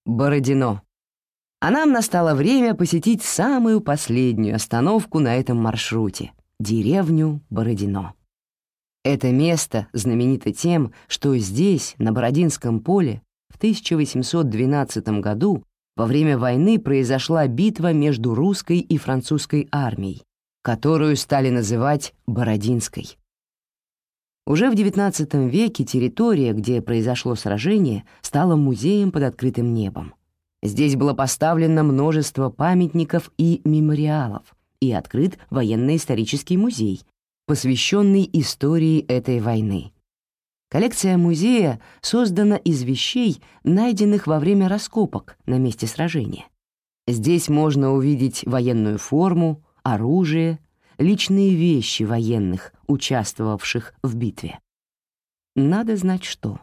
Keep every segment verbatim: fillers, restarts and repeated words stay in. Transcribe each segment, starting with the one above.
Бородино. А нам настало время посетить самую последнюю остановку на этом маршруте — деревню Бородино. Это место знаменито тем, что здесь, на Бородинском поле, в тысяча восемьсот двенадцатом году во время войны произошла битва между русской и французской армией, которую стали называть Бородинской. Уже в девятнадцатом веке территория, где произошло сражение, стала музеем под открытым небом. Здесь было поставлено множество памятников и мемориалов и открыт военно-исторический музей, посвященный истории этой войны. Коллекция музея создана из вещей, найденных во время раскопок на месте сражения. Здесь можно увидеть военную форму, оружие, личные вещи военных, участвовавших в битве. Надо знать, что.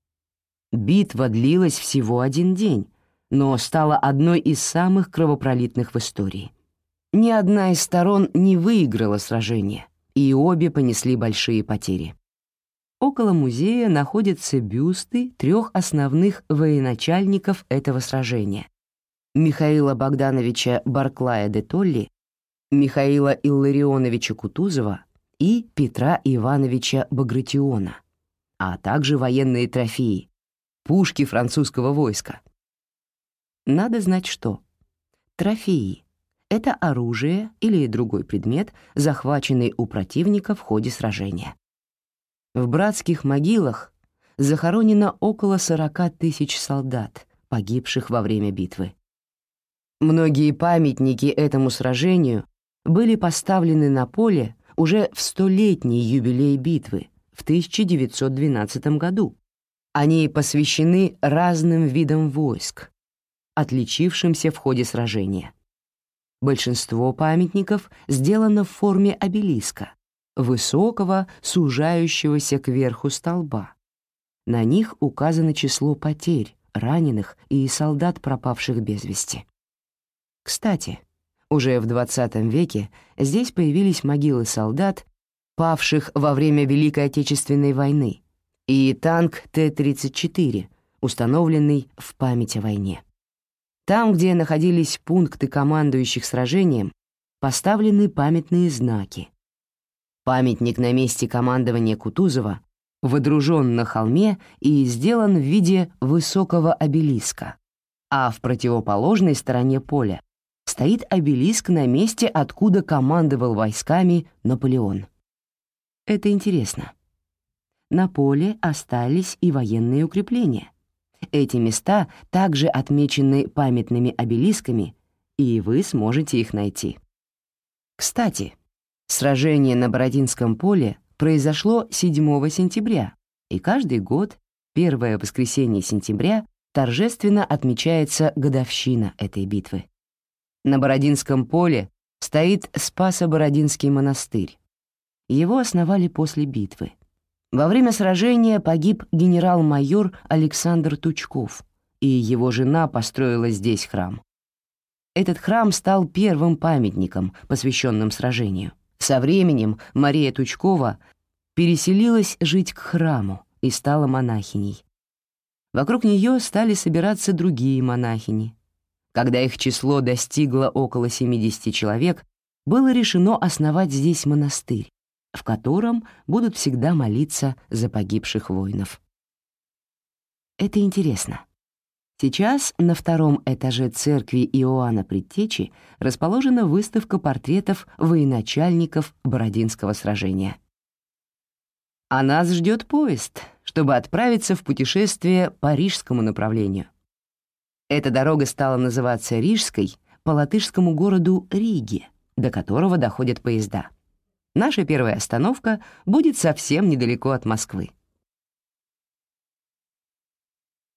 Битва длилась всего один день, но стала одной из самых кровопролитных в истории. Ни одна из сторон не выиграла сражение, и обе понесли большие потери. Около музея находятся бюсты трех основных военачальников этого сражения — Михаила Богдановича Барклая де Толли, Михаила Илларионовича Кутузова и Петра Ивановича Багратиона, а также военные трофеи — пушки французского войска. Надо знать, что трофеи — это оружие или другой предмет, захваченный у противника в ходе сражения. В братских могилах захоронено около сорока тысяч солдат, погибших во время битвы. Многие памятники этому сражению были поставлены на поле уже в столетний юбилей битвы в тысяча девятьсот двенадцатом году. Они посвящены разным видам войск, отличившимся в ходе сражения. Большинство памятников сделано в форме обелиска, высокого, сужающегося кверху столба. На них указано число потерь, раненых и солдат, пропавших без вести. Кстати, уже в двадцатом веке здесь появились могилы солдат, павших во время Великой Отечественной войны, и танк Т тридцать четыре, установленный в память о войне. Там, где находились пункты командующих сражением, поставлены памятные знаки. Памятник на месте командования Кутузова водружен на холме и сделан в виде высокого обелиска, а в противоположной стороне поля стоит обелиск на месте, откуда командовал войсками Наполеон. Это интересно. На поле остались и военные укрепления. Эти места также отмечены памятными обелисками, и вы сможете их найти. Кстати, сражение на Бородинском поле произошло седьмого сентября, и каждый год, первое воскресенье сентября, торжественно отмечается годовщина этой битвы. На Бородинском поле стоит Спасо-Бородинский монастырь. Его основали после битвы. Во время сражения погиб генерал-майор Александр Тучков, и его жена построила здесь храм. Этот храм стал первым памятником, посвященным сражению. Со временем Мария Тучкова переселилась жить к храму и стала монахиней. Вокруг нее стали собираться другие монахини. Когда их число достигло около семидесяти человек, было решено основать здесь монастырь, в котором будут всегда молиться за погибших воинов. Это интересно. Сейчас на втором этаже церкви Иоанна Предтечи расположена выставка портретов военачальников Бородинского сражения. А нас ждет поезд, чтобы отправиться в путешествие по рижскому направлению. Эта дорога стала называться Рижской по латышскому городу Риге, до которого доходят поезда. Наша первая остановка будет совсем недалеко от Москвы.